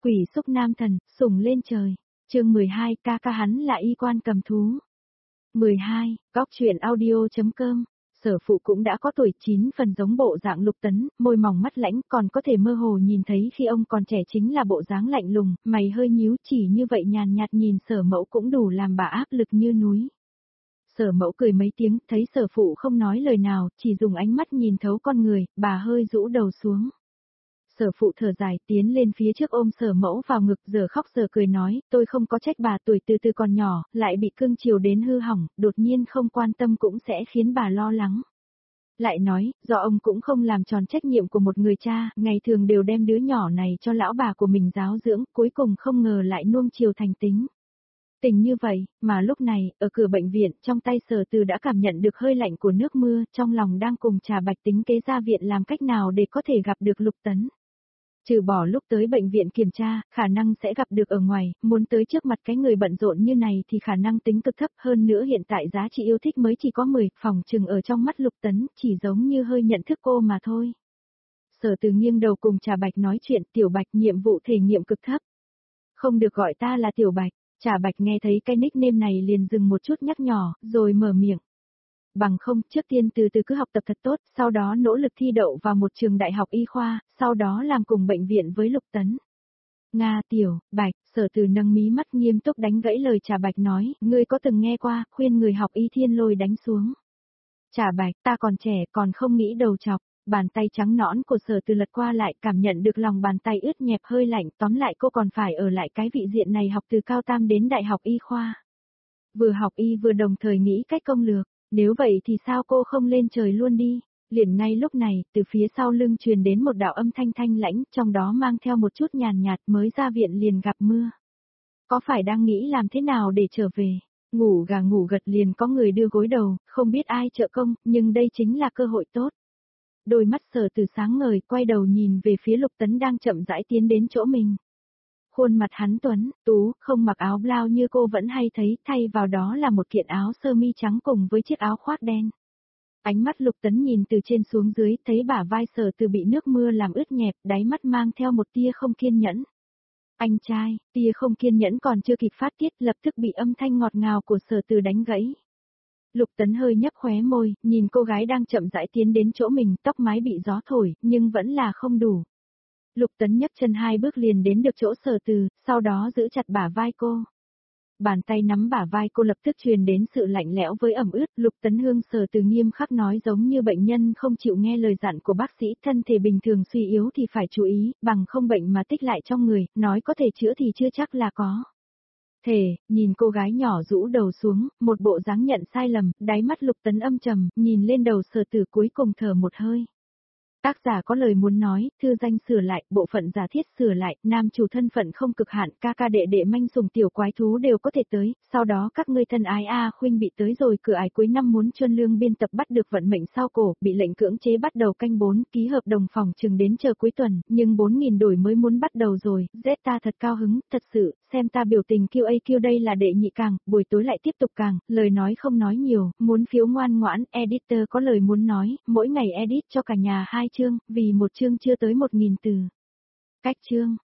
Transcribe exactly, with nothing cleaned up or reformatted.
Quỷ xúc nam thần, sủng lên trời. Chương mười hai, ca ca hắn là y quan cầm thú. mười hai, góc truyện audio.com. Sở Phụ cũng đã có tuổi chín phần giống bộ dạng Lục Tấn, môi mỏng mắt lãnh, còn có thể mơ hồ nhìn thấy khi ông còn trẻ chính là bộ dáng lạnh lùng, mày hơi nhíu, chỉ như vậy nhàn nhạt nhìn Sở Mẫu cũng đủ làm bà áp lực như núi. Sở Mẫu cười mấy tiếng, thấy Sở Phụ không nói lời nào, chỉ dùng ánh mắt nhìn thấu con người, bà hơi rũ đầu xuống. Sở Phụ thở dài tiến lên phía trước ôm Sở Mẫu vào ngực, giờ khóc giờ cười nói, tôi không có trách bà, tuổi từ từ còn nhỏ, lại bị cưng chiều đến hư hỏng, đột nhiên không quan tâm cũng sẽ khiến bà lo lắng. Lại nói, do ông cũng không làm tròn trách nhiệm của một người cha, ngày thường đều đem đứa nhỏ này cho lão bà của mình giáo dưỡng, cuối cùng không ngờ lại nuông chiều thành tính. Tình như vậy, mà lúc này, ở cửa bệnh viện, trong tay Sở Từ đã cảm nhận được hơi lạnh của nước mưa, trong lòng đang cùng Trà Bạch tính kế ra viện làm cách nào để có thể gặp được Lục Tấn. Trừ bỏ lúc tới bệnh viện kiểm tra, khả năng sẽ gặp được ở ngoài, muốn tới trước mặt cái người bận rộn như này thì khả năng tính cực thấp, hơn nữa hiện tại giá trị yêu thích mới chỉ có mười, phòng trừng ở trong mắt Lục Tấn, chỉ giống như hơi nhận thức cô mà thôi. Sở Từ nghiêng đầu cùng Trà Bạch nói chuyện, Tiểu Bạch nhiệm vụ thể nghiệm cực thấp. Không được gọi ta là Tiểu Bạch. Trà Bạch nghe thấy cái nickname này liền dừng một chút nhắc nhỏ, rồi mở miệng. Bằng không, trước tiên từ từ cứ học tập thật tốt, sau đó nỗ lực thi đậu vào một trường đại học y khoa, sau đó làm cùng bệnh viện với Lục Tấn. Nga Tiểu, Bạch, Sở Từ nâng mí mắt nghiêm túc đánh gãy lời Trà Bạch nói, ngươi có từng nghe qua, khuyên người học y thiên lôi đánh xuống. Trà Bạch, ta còn trẻ, còn không nghĩ đầu chọc. Bàn tay trắng nõn của Sở Từ lật qua lại, cảm nhận được lòng bàn tay ướt nhẹp hơi lạnh, tóm lại cô còn phải ở lại cái vị diện này học từ cao tam đến đại học y khoa. Vừa học y vừa đồng thời nghĩ cách công lược, nếu vậy thì sao cô không lên trời luôn đi. Liền ngay lúc này, từ phía sau lưng truyền đến một đạo âm thanh thanh lãnh, trong đó mang theo một chút nhàn nhạt, mới ra viện liền gặp mưa. Có phải đang nghĩ làm thế nào để trở về? Ngủ gà ngủ gật liền có người đưa gối đầu, không biết ai trợ công, nhưng đây chính là cơ hội tốt. Đôi mắt Sở Từ sáng ngời, quay đầu nhìn về phía Lục Tấn đang chậm rãi tiến đến chỗ mình. Khuôn mặt hắn tuấn, tú, không mặc áo blau như cô vẫn hay thấy, thay vào đó là một kiện áo sơ mi trắng cùng với chiếc áo khoác đen. Ánh mắt Lục Tấn nhìn từ trên xuống dưới, thấy bả vai Sở Từ bị nước mưa làm ướt nhẹp, đáy mắt mang theo một tia không kiên nhẫn. Anh trai, tia không kiên nhẫn còn chưa kịp phát tiết, lập tức bị âm thanh ngọt ngào của Sở Từ đánh gãy. Lục Tấn hơi nhấp khóe môi, nhìn cô gái đang chậm rãi tiến đến chỗ mình, tóc mái bị gió thổi, nhưng vẫn là không đủ. Lục Tấn nhấc chân hai bước liền đến được chỗ Sở Từ, sau đó giữ chặt bả vai cô. Bàn tay nắm bả vai cô lập tức truyền đến sự lạnh lẽo với ẩm ướt, Lục Tấn Hương Sở Từ nghiêm khắc nói giống như bệnh nhân không chịu nghe lời dặn của bác sĩ, thân thể bình thường suy yếu thì phải chú ý, bằng không bệnh mà tích lại trong người, nói có thể chữa thì chưa chắc là có. Thề, nhìn cô gái nhỏ rũ đầu xuống, một bộ dáng nhận sai lầm, đáy mắt Lục Tấn âm trầm, nhìn lên đầu Sở Từ cuối cùng thở một hơi. Tác giả có lời muốn nói, thư danh sửa lại, bộ phận giả thiết sửa lại, nam chủ thân phận không cực hạn, ca ca đệ đệ manh sùng tiểu quái thú đều có thể tới, sau đó các ngươi thân ái A Khuynh bị tới rồi, cửa ải cuối năm muốn chuân lương biên tập bắt được vận mệnh sau cổ, bị lệnh cưỡng chế bắt đầu canh bốn, ký hợp đồng phòng chừng đến chờ cuối tuần, nhưng bốn nghìn đổi mới muốn bắt đầu rồi, Z ta thật cao hứng, thật sự, xem ta biểu tình Q A Q đây là đệ nhị càng, buổi tối lại tiếp tục càng, lời nói không nói nhiều, muốn phiếu ngoan ngoãn, editor có lời muốn nói, mỗi ngày edit cho cả nhà hai chương, vì một chương chưa tới một nghìn từ. Cách chương,